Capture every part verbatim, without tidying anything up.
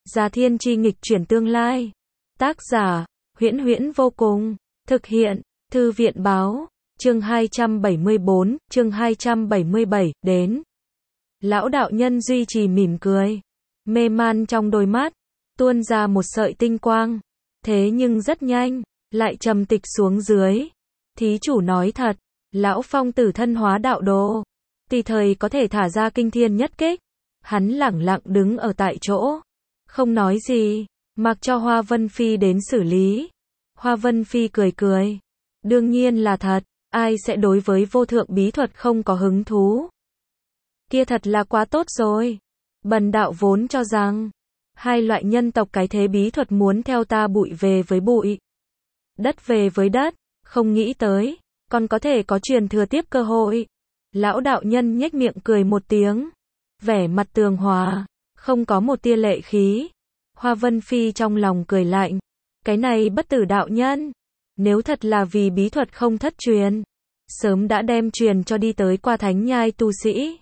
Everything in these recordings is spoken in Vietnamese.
Già Thiên Chi nghịch chuyển tương lai. Tác giả, Huyễn Huyễn vô cùng. Thực hiện, Thư viện báo. Chương hai trăm bảy mươi bốn, chương hai trăm bảy mươi bảy, đến. Lão đạo nhân duy trì mỉm cười. Mê man trong đôi mắt, tuôn ra một sợi tinh quang. Thế nhưng rất nhanh, lại trầm tịch xuống dưới. Thí chủ nói thật, lão phong tử thân hóa đạo đồ. Tùy thời có thể thả ra kinh thiên nhất kích. Hắn lẳng lặng đứng ở tại chỗ. Không nói gì, mặc cho Hoa Vân Phi đến xử lý. Hoa Vân Phi cười cười. Đương nhiên là thật, ai sẽ đối với vô thượng bí thuật không có hứng thú. Kia thật là quá tốt rồi. Bần đạo vốn cho rằng, hai loại nhân tộc cái thế bí thuật muốn theo ta bụi về với bụi, đất về với đất, không nghĩ tới, còn có thể có truyền thừa tiếp cơ hội. Lão đạo nhân nhếch miệng cười một tiếng, vẻ mặt tường hòa, không có một tia lệ khí. Hoa Vân Phi trong lòng cười lạnh, cái này bất tử đạo nhân, nếu thật là vì bí thuật không thất truyền, sớm đã đem truyền cho đi tới qua thánh nhai tu sĩ.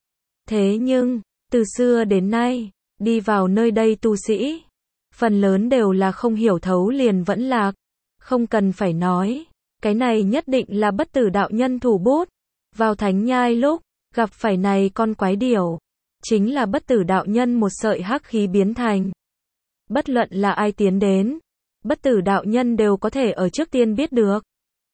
Thế nhưng, từ xưa đến nay, đi vào nơi đây tu sĩ, phần lớn đều là không hiểu thấu liền vẫn lạc. Không cần phải nói, cái này nhất định là bất tử đạo nhân thủ bút. Vào thánh nhai lúc, gặp phải này con quái điểu, chính là bất tử đạo nhân một sợi hắc khí biến thành. Bất luận là ai tiến đến, bất tử đạo nhân đều có thể ở trước tiên biết được.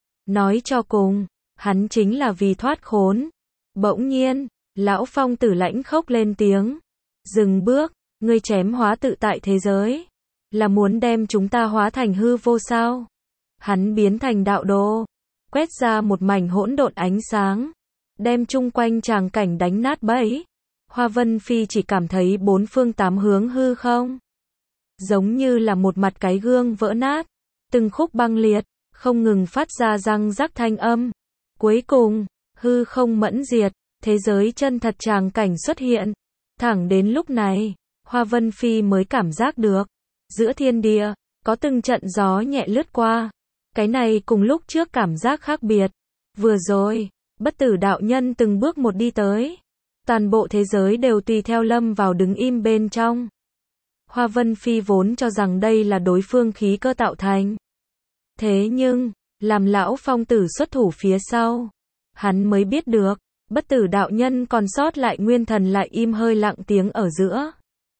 Nói cho cùng, hắn chính là vì thoát khốn. Bỗng nhiên, lão phong tử lãnh khốc lên tiếng. Dừng bước, ngươi chém hóa tự tại thế giới, là muốn đem chúng ta hóa thành hư vô sao? Hắn biến thành đạo đồ, quét ra một mảnh hỗn độn ánh sáng, đem chung quanh tràng cảnh đánh nát bấy. Hoa Vân Phi chỉ cảm thấy bốn phương tám hướng hư không, giống như là một mặt cái gương vỡ nát, từng khúc băng liệt, không ngừng phát ra răng rắc thanh âm. Cuối cùng, hư không mẫn diệt, thế giới chân thật tràng cảnh xuất hiện. Thẳng đến lúc này, Hoa Vân Phi mới cảm giác được, giữa thiên địa, có từng trận gió nhẹ lướt qua. Cái này cùng lúc trước cảm giác khác biệt. Vừa rồi, bất tử đạo nhân từng bước một đi tới. Toàn bộ thế giới đều tùy theo lâm vào đứng im bên trong. Hoa Vân Phi vốn cho rằng đây là đối phương khí cơ tạo thành. Thế nhưng, làm lão phong tử xuất thủ phía sau, hắn mới biết được, bất tử đạo nhân còn sót lại nguyên thần lại im hơi lặng tiếng ở giữa.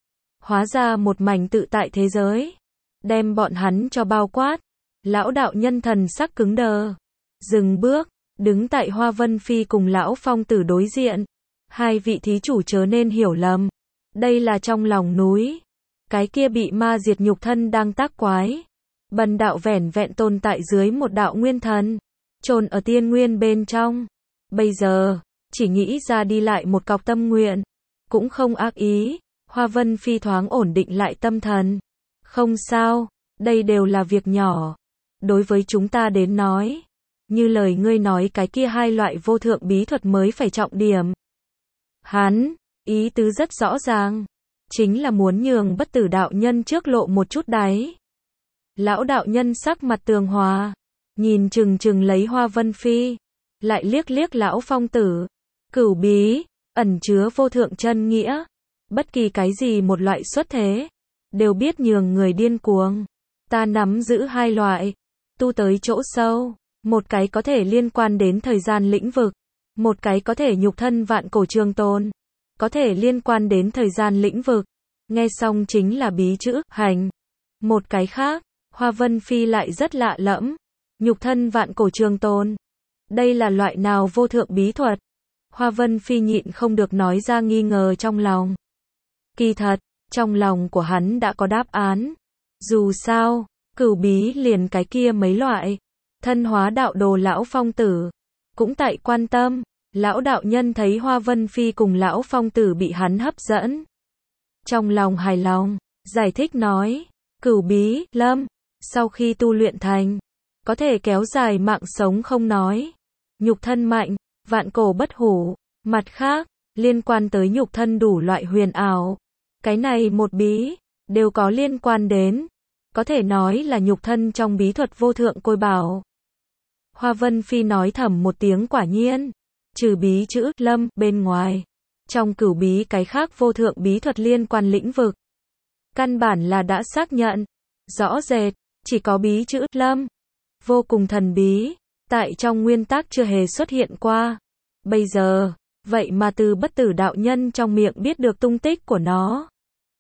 Hóa ra một mảnh tự tại thế giới, đem bọn hắn cho bao quát. Lão đạo nhân thần sắc cứng đờ, dừng bước, đứng tại Hoa Vân Phi cùng lão phong tử đối diện. Hai vị thí chủ chớ nên hiểu lầm, đây là trong lòng núi, cái kia bị ma diệt nhục thân đang tác quái. Bần đạo vẻn vẹn tồn tại dưới một đạo nguyên thần, chôn ở tiên nguyên bên trong. Bây giờ, chỉ nghĩ ra đi lại một cọc tâm nguyện, cũng không ác ý. Hoa Vân Phi thoáng ổn định lại tâm thần. Không sao, đây đều là việc nhỏ. Đối với chúng ta đến nói, như lời ngươi nói cái kia hai loại vô thượng bí thuật mới phải trọng điểm. Hắn, ý tứ rất rõ ràng, chính là muốn nhường bất tử đạo nhân trước lộ một chút đáy. Lão đạo nhân sắc mặt tường hòa, nhìn chừng chừng lấy Hoa Vân Phi, lại liếc liếc lão phong tử. Cửu bí, ẩn chứa vô thượng chân nghĩa, bất kỳ cái gì một loại xuất thế, đều biết nhường người điên cuồng. Ta nắm giữ hai loại, tu tới chỗ sâu, một cái có thể liên quan đến thời gian lĩnh vực, một cái có thể nhục thân vạn cổ trường tồn, có thể liên quan đến thời gian lĩnh vực. Nghe xong chính là bí chữ hành. Một cái khác, Hoa Vân Phi lại rất lạ lẫm, nhục thân vạn cổ trường tồn. Đây là loại nào vô thượng bí thuật? Hoa Vân Phi nhịn không được nói ra nghi ngờ trong lòng. Kỳ thật, trong lòng của hắn đã có đáp án. Dù sao, cửu bí liền cái kia mấy loại, thân hóa đạo đồ lão phong tử, cũng tại quan tâm. Lão đạo nhân thấy Hoa Vân Phi cùng lão phong tử bị hắn hấp dẫn, trong lòng hài lòng, giải thích nói, cửu bí, lâm, sau khi tu luyện thành, có thể kéo dài mạng sống không nói, nhục thân mạnh, vạn cổ bất hủ. Mặt khác, liên quan tới nhục thân đủ loại huyền ảo, cái này một bí, đều có liên quan đến, có thể nói là nhục thân trong bí thuật vô thượng côi bảo. Hoa Vân Phi nói thầm một tiếng quả nhiên, trừ bí chữ lâm bên ngoài, trong cửu bí cái khác vô thượng bí thuật liên quan lĩnh vực, căn bản là đã xác nhận. Rõ rệt, chỉ có bí chữ Lâm. Vô cùng thần bí, tại trong nguyên tác chưa hề xuất hiện qua. Bây giờ, vậy mà từ bất tử đạo nhân trong miệng biết được tung tích của nó.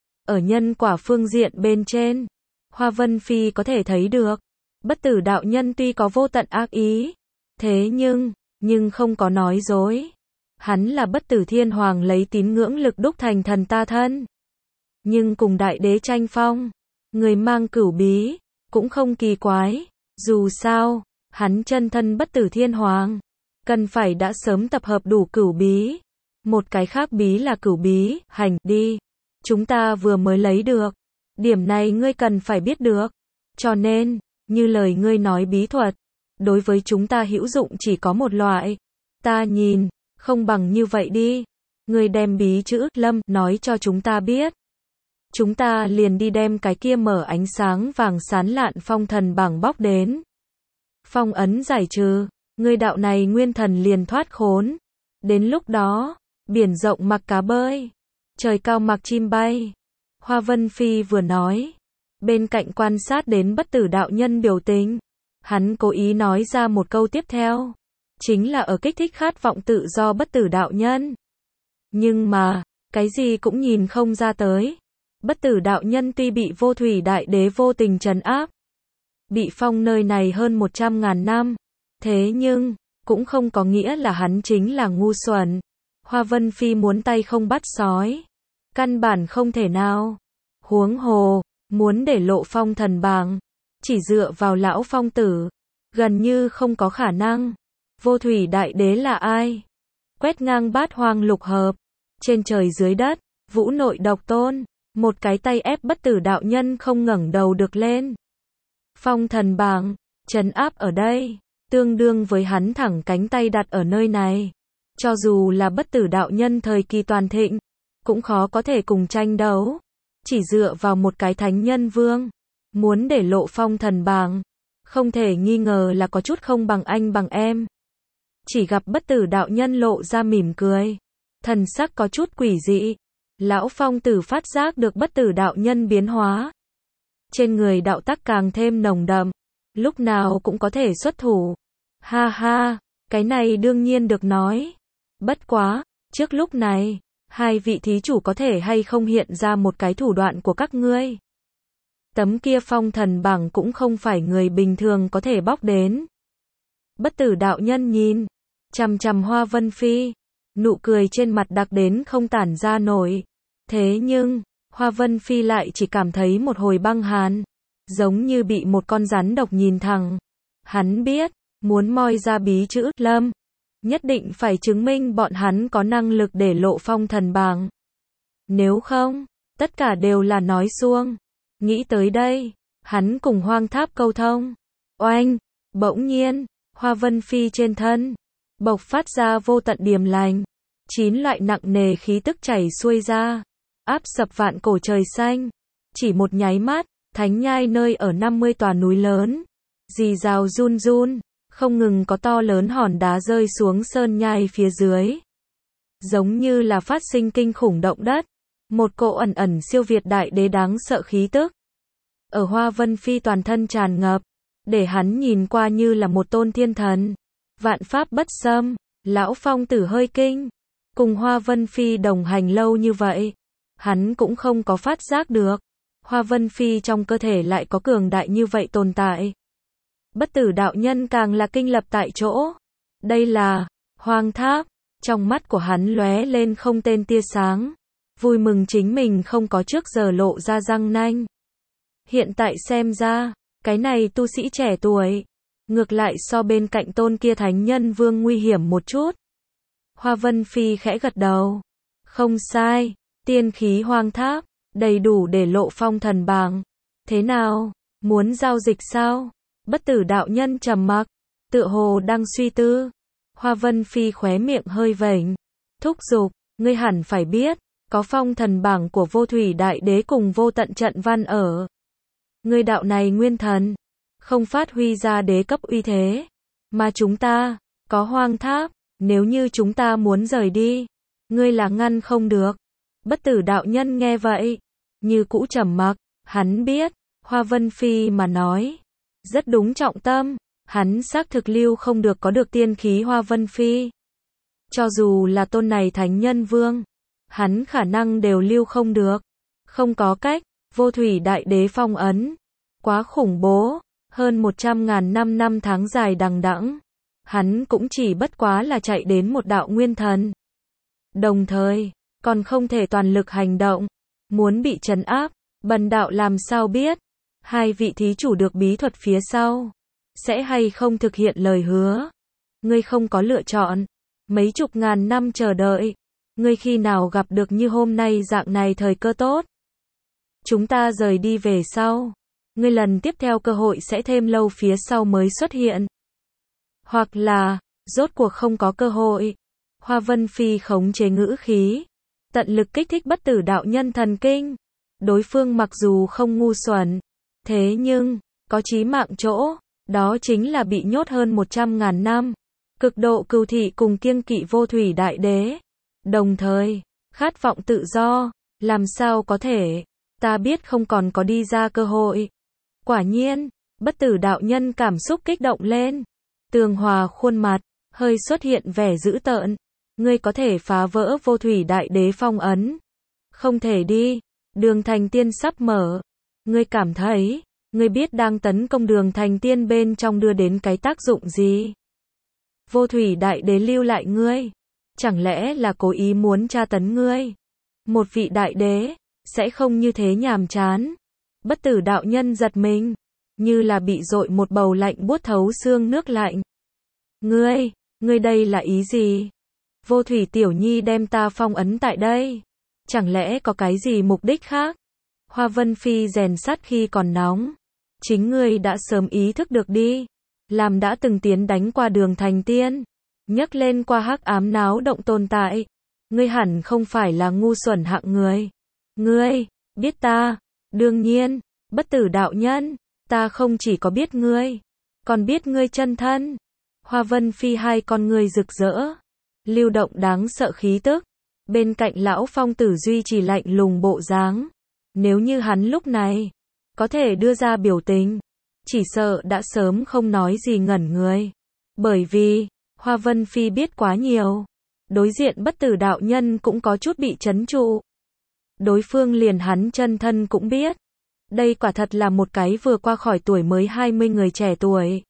Ở nhân quả phương diện bên trên, Hoa Vân Phi có thể thấy được, bất tử đạo nhân tuy có vô tận ác ý, thế nhưng, nhưng không có nói dối. Hắn là bất tử thiên hoàng lấy tín ngưỡng lực đúc thành thần ta thân. Nhưng cùng đại đế tranh phong, người mang cửu bí, cũng không kỳ quái. Dù sao, hắn chân thân bất tử thiên hoàng, cần phải đã sớm tập hợp đủ cửu bí. Một cái khác bí là cửu bí, hành, đi. Chúng ta vừa mới lấy được. Điểm này ngươi cần phải biết được. Cho nên, như lời ngươi nói bí thuật, đối với chúng ta hữu dụng chỉ có một loại. Ta nhìn, không bằng như vậy đi. Ngươi đem bí chữ Lâm nói cho chúng ta biết. Chúng ta liền đi đem cái kia mở ánh sáng vàng sán lạn phong thần bảng bóc đến. Phong ấn giải trừ, ngươi đạo này nguyên thần liền thoát khốn. Đến lúc đó, biển rộng mặc cá bơi, trời cao mặc chim bay. Hoa Vân Phi vừa nói, bên cạnh quan sát đến bất tử đạo nhân biểu tình. Hắn cố ý nói ra một câu tiếp theo, chính là ở kích thích khát vọng tự do bất tử đạo nhân. Nhưng mà, cái gì cũng nhìn không ra tới. Bất tử đạo nhân tuy bị vô thủy đại đế vô tình trấn áp, bị phong nơi này hơn một trăm ngàn năm, thế nhưng, cũng không có nghĩa là hắn chính là ngu xuẩn. Hoa Vân Phi muốn tay không bắt sói, căn bản không thể nào. Huống hồ, muốn để lộ phong thần bảng, chỉ dựa vào lão phong tử, gần như không có khả năng. Vô thủy đại đế là ai? Quét ngang bát hoang lục hợp, trên trời dưới đất, vũ nội độc tôn, một cái tay ép bất tử đạo nhân không ngẩng đầu được lên. Phong thần bảng, trấn áp ở đây, tương đương với hắn thẳng cánh tay đặt ở nơi này. Cho dù là bất tử đạo nhân thời kỳ toàn thịnh, cũng khó có thể cùng tranh đấu. Chỉ dựa vào một cái thánh nhân vương, muốn để lộ phong thần bảng, không thể nghi ngờ là có chút không bằng anh bằng em. Chỉ gặp bất tử đạo nhân lộ ra mỉm cười, thần sắc có chút quỷ dị. Lão phong tử phát giác được bất tử đạo nhân biến hóa. Trên người đạo tắc càng thêm nồng đậm, lúc nào cũng có thể xuất thủ. Ha ha, cái này đương nhiên được nói. Bất quá, trước lúc này, hai vị thí chủ có thể hay không hiện ra một cái thủ đoạn của các ngươi. Tấm kia phong thần bảng cũng không phải người bình thường có thể bóc đến. Bất tử đạo nhân nhìn, chằm chằm Hoa Vân Phi, nụ cười trên mặt đặc đến không tản ra nổi. Thế nhưng, Hoa Vân Phi lại chỉ cảm thấy một hồi băng hàn, giống như bị một con rắn độc nhìn thẳng. Hắn biết, muốn moi ra bí chữ Lâm, nhất định phải chứng minh bọn hắn có năng lực để lộ phong thần bảng. Nếu không, tất cả đều là nói suông. Nghĩ tới đây, hắn cùng hoang tháp câu thông. Oanh, bỗng nhiên, Hoa Vân Phi trên thân, bộc phát ra vô tận điềm lành. Chín loại nặng nề khí tức chảy xuôi ra, áp sập vạn cổ trời xanh. Chỉ một nháy mắt, thánh nhai nơi ở năm mươi tòa núi lớn, rì rào run run, không ngừng có to lớn hòn đá rơi xuống sơn nhai phía dưới. Giống như là phát sinh kinh khủng động đất, một cỗ ẩn ẩn siêu việt đại đế đáng sợ khí tức. Ở Hoa Vân Phi toàn thân tràn ngập, để hắn nhìn qua như là một tôn thiên thần. Vạn pháp bất xâm, lão phong tử hơi kinh. Cùng Hoa Vân Phi đồng hành lâu như vậy, hắn cũng không có phát giác được. Hoa Vân Phi trong cơ thể lại có cường đại như vậy tồn tại. Bất tử đạo nhân càng là kinh lập tại chỗ. Đây là hoang tháp. Trong mắt của hắn lóe lên không tên tia sáng. Vui mừng chính mình không có trước giờ lộ ra răng nanh. Hiện tại xem ra, cái này tu sĩ trẻ tuổi, ngược lại so bên cạnh tôn kia thánh nhân vương nguy hiểm một chút. Hoa Vân Phi khẽ gật đầu. Không sai, tiên khí hoang tháp, đầy đủ để lộ phong thần bảng. Thế nào, muốn giao dịch sao? Bất tử đạo nhân trầm mặc, tựa hồ đang suy tư. Hoa Vân Phi khóe miệng hơi vểnh, thúc giục, ngươi hẳn phải biết, có phong thần bảng của vô thủy đại đế cùng vô tận trận văn ở. Ngươi đạo này nguyên thần, không phát huy ra đế cấp uy thế, mà chúng ta, có hoang tháp, nếu như chúng ta muốn rời đi, ngươi là ngăn không được. Bất tử đạo nhân nghe vậy, như cũ trầm mặc, hắn biết, Hoa Vân Phi mà nói, rất đúng trọng tâm, hắn xác thực lưu không được có được tiên khí Hoa Vân Phi. Cho dù là tôn này thánh nhân vương, hắn khả năng đều lưu không được. Không có cách, vô thủy đại đế phong ấn. Quá khủng bố, hơn một trăm ngàn năm năm tháng dài đằng đẵng. Hắn cũng chỉ bất quá là chạy đến một đạo nguyên thần. Đồng thời, còn không thể toàn lực hành động. Muốn bị trấn áp, bần đạo làm sao biết. Hai vị thí chủ được bí thuật phía sau. Sẽ hay không thực hiện lời hứa. Ngươi không có lựa chọn. Mấy chục ngàn năm chờ đợi. Ngươi khi nào gặp được như hôm nay dạng này thời cơ tốt. Chúng ta rời đi về sau. Ngươi lần tiếp theo cơ hội sẽ thêm lâu phía sau mới xuất hiện. Hoặc là, rốt cuộc không có cơ hội. Hoa Vân Phi khống chế ngữ khí. Tận lực kích thích bất tử đạo nhân thần kinh. Đối phương mặc dù không ngu xuẩn. Thế nhưng, có chí mạng chỗ. Đó chính là bị nhốt hơn một trăm ngàn năm. Cực độ cừu thị cùng kiêng kỵ vô thủy đại đế. Đồng thời, khát vọng tự do. Làm sao có thể. Ta biết không còn có đi ra cơ hội. Quả nhiên, bất tử đạo nhân cảm xúc kích động lên. Tường hòa khuôn mặt, hơi xuất hiện vẻ dữ tợn. Ngươi có thể phá vỡ vô thủy đại đế phong ấn. Không thể đi, đường thành tiên sắp mở. Ngươi cảm thấy, ngươi biết đang tấn công đường thành tiên bên trong đưa đến cái tác dụng gì? Vô thủy đại đế lưu lại ngươi. Chẳng lẽ là cố ý muốn tra tấn ngươi? Một vị đại đế, sẽ không như thế nhàm chán. Bất tử đạo nhân giật mình, như là bị dội một bầu lạnh buốt thấu xương nước lạnh. Ngươi, ngươi đây là ý gì? Vô thủy tiểu nhi đem ta phong ấn tại đây. Chẳng lẽ có cái gì mục đích khác? Hoa Vân Phi rèn sắt khi còn nóng. Chính ngươi đã sớm ý thức được đi. Làm đã từng tiến đánh qua đường thành tiên. Nhấc lên qua hắc ám náo động tồn tại. Ngươi hẳn không phải là ngu xuẩn hạng người. Ngươi, biết ta. Đương nhiên, bất tử đạo nhân. Ta không chỉ có biết ngươi. Còn biết ngươi chân thân. Hoa Vân Phi hai con ngươi rực rỡ. Lưu động đáng sợ khí tức. Bên cạnh lão phong tử duy trì lạnh lùng bộ dáng. Nếu như hắn lúc này có thể đưa ra biểu tình, chỉ sợ đã sớm không nói gì ngẩn người. Bởi vì, Hoa Vân Phi biết quá nhiều. Đối diện bất tử đạo nhân cũng có chút bị chấn trụ. Đối phương liền hắn chân thân cũng biết. Đây quả thật là một cái vừa qua khỏi tuổi mới hai mươi người trẻ tuổi.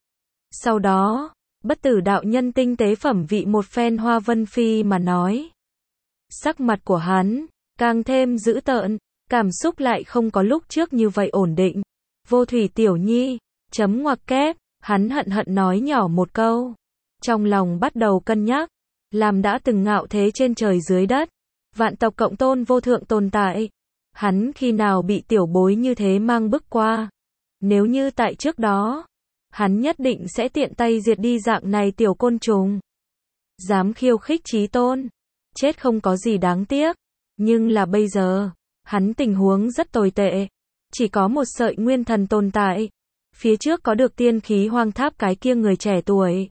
Sau đó, bất tử đạo nhân tinh tế phẩm vị một phen Hoa Vân Phi mà nói. Sắc mặt của hắn, càng thêm dữ tợn, cảm xúc lại không có lúc trước như vậy ổn định. Vô thủy tiểu nhi, chấm ngoặc kép, hắn hận hận nói nhỏ một câu. Trong lòng bắt đầu cân nhắc, làm đã từng ngạo thế trên trời dưới đất. Vạn tộc cộng tôn vô thượng tồn tại. Hắn khi nào bị tiểu bối như thế mang bức qua. Nếu như tại trước đó, hắn nhất định sẽ tiện tay diệt đi dạng này tiểu côn trùng. Dám khiêu khích chí tôn. Chết không có gì đáng tiếc. Nhưng là bây giờ, hắn tình huống rất tồi tệ. Chỉ có một sợi nguyên thần tồn tại. Phía trước có được tiên khí hoang tháp cái kia người trẻ tuổi.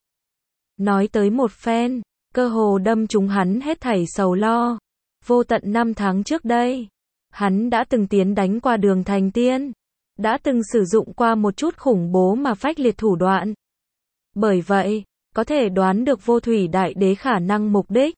Nói tới một phen, cơ hồ đâm trúng hắn hết thảy sầu lo. Vô tận năm tháng trước đây, hắn đã từng tiến đánh qua đường thành tiên. Đã từng sử dụng qua một chút khủng bố mà phách liệt thủ đoạn. Bởi vậy, có thể đoán được vô thủy đại đế khả năng mục đích.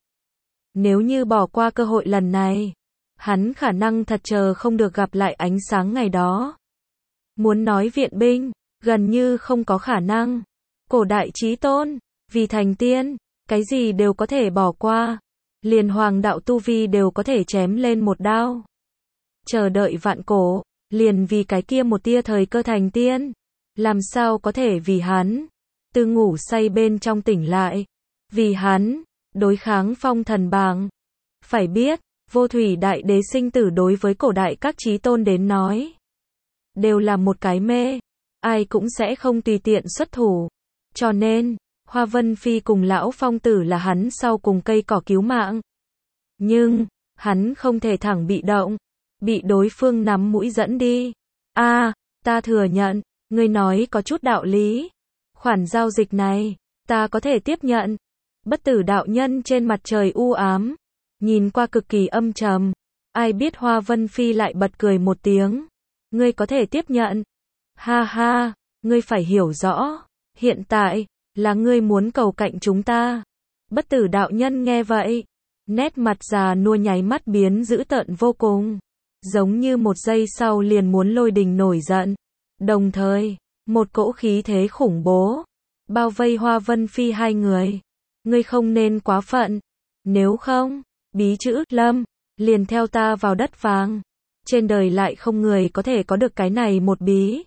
Nếu như bỏ qua cơ hội lần này, hắn khả năng thật chờ không được gặp lại ánh sáng ngày đó. Muốn nói viện binh, gần như không có khả năng. Cổ đại chí tôn, vì thành tiên, cái gì đều có thể bỏ qua. Liền hoàng đạo tu vi đều có thể chém lên một đao. Chờ đợi vạn cổ, liền vì cái kia một tia thời cơ thành tiên. Làm sao có thể vì hắn, từ ngủ say bên trong tỉnh lại. Vì hắn, đối kháng phong thần bảng. Phải biết, vô thủy đại đế sinh tử đối với cổ đại các chí tôn đến nói. Đều là một cái mê. Ai cũng sẽ không tùy tiện xuất thủ. Cho nên, Hoa Vân Phi cùng lão phong tử là hắn sau cùng cây cỏ cứu mạng. Nhưng, hắn không thể thẳng bị động. Bị đối phương nắm mũi dẫn đi. a à, ta thừa nhận, ngươi nói có chút đạo lý. Khoản giao dịch này, ta có thể tiếp nhận. Bất tử đạo nhân trên mặt trời u ám. Nhìn qua cực kỳ âm trầm. Ai biết Hoa Vân Phi lại bật cười một tiếng. Ngươi có thể tiếp nhận. Ha ha, ngươi phải hiểu rõ. Hiện tại, là ngươi muốn cầu cạnh chúng ta. Bất tử đạo nhân nghe vậy. Nét mặt già nua nháy mắt biến dữ tợn vô cùng. Giống như một giây sau liền muốn lôi đình nổi giận. Đồng thời, một cỗ khí thế khủng bố. Bao vây Hoa Vân Phi hai người. Ngươi không nên quá phận. Nếu không, bí chữ Lâm liền theo ta vào đất vàng. Trên đời lại không người có thể có được cái này một bí.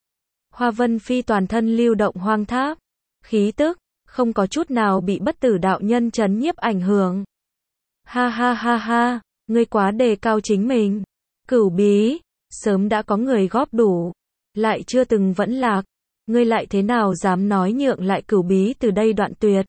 Hoa Vân Phi toàn thân lưu động hoang tháp. Khí tức, không có chút nào bị bất tử đạo nhân chấn nhiếp ảnh hưởng. Ha ha ha ha, ngươi quá đề cao chính mình. Cửu bí, sớm đã có người góp đủ. Lại chưa từng vẫn lạc. Ngươi lại thế nào dám nói nhượng lại cửu bí từ đây đoạn tuyệt.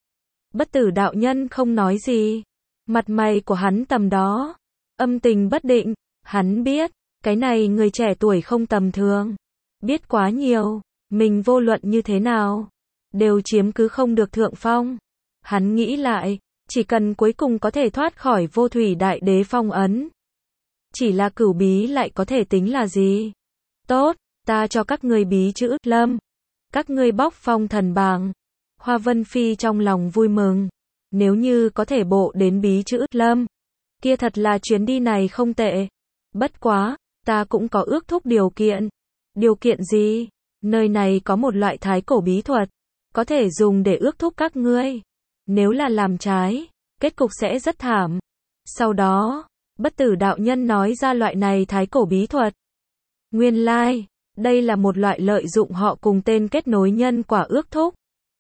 Bất tử đạo nhân không nói gì. Mặt mày của hắn tầm đó. Âm tình bất định. Hắn biết, cái này người trẻ tuổi không tầm thường. Biết quá nhiều. Mình vô luận như thế nào. Đều chiếm cứ không được thượng phong. Hắn nghĩ lại. Chỉ cần cuối cùng có thể thoát khỏi vô thủy đại đế phong ấn. Chỉ là cửu bí lại có thể tính là gì? Tốt, ta cho các ngươi bí chữ Lâm. Các ngươi bóc phong thần bảng. Hoa Vân Phi trong lòng vui mừng. Nếu như có thể bộ đến bí chữ Lâm. Kia thật là chuyến đi này không tệ. Bất quá, ta cũng có ước thúc điều kiện. Điều kiện gì? Nơi này có một loại thái cổ bí thuật. Có thể dùng để ước thúc các ngươi. Nếu là làm trái, kết cục sẽ rất thảm. Sau đó, bất tử đạo nhân nói ra loại này thái cổ bí thuật. Nguyên lai, đây là một loại lợi dụng họ cùng tên kết nối nhân quả ước thúc.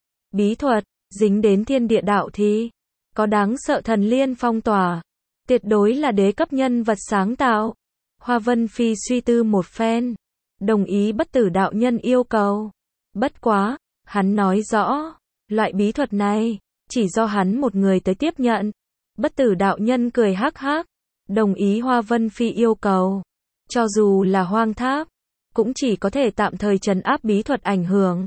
Bí thuật, dính đến thiên địa đạo thì có đáng sợ thần liên phong tỏa. Tuyệt đối là đế cấp nhân vật sáng tạo. Hoa Vân Phi suy tư một phen. Đồng ý bất tử đạo nhân yêu cầu. Bất quá, hắn nói rõ, loại bí thuật này, chỉ do hắn một người tới tiếp nhận. Bất tử đạo nhân cười hắc hắc. Đồng ý Hoa Vân Phi yêu cầu. Cho dù là hoang tháp, cũng chỉ có thể tạm thời trấn áp bí thuật ảnh hưởng.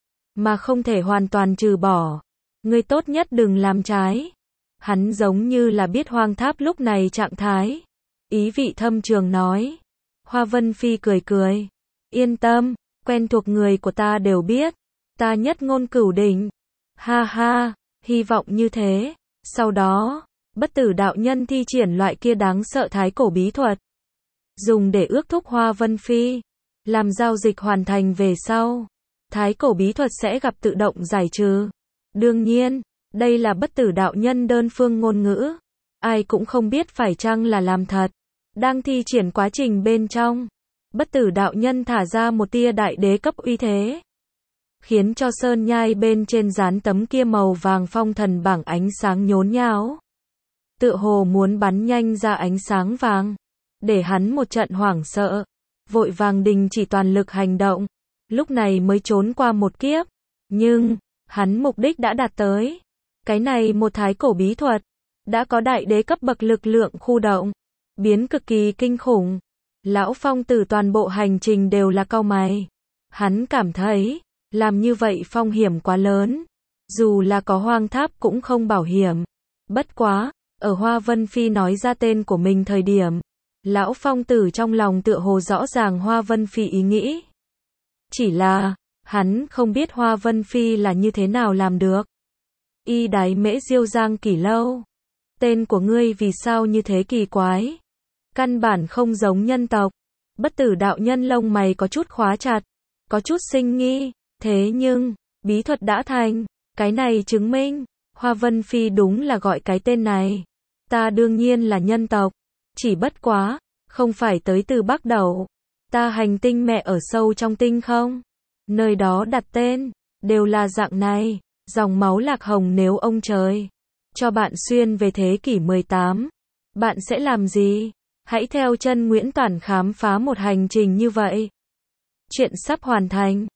Mà không thể hoàn toàn trừ bỏ. Ngươi tốt nhất đừng làm trái. Hắn giống như là biết hoang tháp lúc này trạng thái. Ý vị thâm trường nói. Hoa Vân Phi cười cười. Yên tâm, quen thuộc người của ta đều biết. Ta nhất ngôn cửu đỉnh. Ha ha, hy vọng như thế. Sau đó, bất tử đạo nhân thi triển loại kia đáng sợ thái cổ bí thuật. Dùng để ước thúc Hoa Vân Phi. Làm giao dịch hoàn thành về sau. Thái cổ bí thuật sẽ gặp tự động giải trừ. Đương nhiên, đây là bất tử đạo nhân đơn phương ngôn ngữ. Ai cũng không biết phải chăng là làm thật. Đang thi triển quá trình bên trong. Bất tử đạo nhân thả ra một tia đại đế cấp uy thế. Khiến cho sơn nhai bên trên dán tấm kia màu vàng phong thần bảng ánh sáng nhốn nháo. Tựa hồ muốn bắn nhanh ra ánh sáng vàng. Để hắn một trận hoảng sợ. Vội vàng đình chỉ toàn lực hành động. Lúc này mới trốn qua một kiếp. Nhưng, hắn mục đích đã đạt tới. Cái này một thái cổ bí thuật. Đã có đại đế cấp bậc lực lượng khu động. Biến cực kỳ kinh khủng. Lão Phong Tử toàn bộ hành trình đều là cau mày. Hắn cảm thấy, làm như vậy phong hiểm quá lớn. Dù là có hoang tháp cũng không bảo hiểm. Bất quá, ở Hoa Vân Phi nói ra tên của mình thời điểm. Lão Phong Tử trong lòng tựa hồ rõ ràng Hoa Vân Phi ý nghĩ. Chỉ là, hắn không biết Hoa Vân Phi là như thế nào làm được. Y đáy mễ diêu giang kỷ lâu. Tên của ngươi vì sao như thế kỳ quái? Căn bản không giống nhân tộc. Bất tử đạo nhân lông mày có chút khóa chặt. Có chút sinh nghi. Thế nhưng, bí thuật đã thành. Cái này chứng minh, Hoa Vân Phi đúng là gọi cái tên này. Ta đương nhiên là nhân tộc. Chỉ bất quá, không phải tới từ Bắc Đẩu. Ta hành tinh mẹ ở sâu trong tinh không? Nơi đó đặt tên, đều là dạng này. Dòng máu lạc hồng nếu ông trời cho bạn xuyên về thế kỷ mười tám, bạn sẽ làm gì? Hãy theo chân Nguyễn Toản khám phá một hành trình như vậy. Chuyện sắp hoàn thành.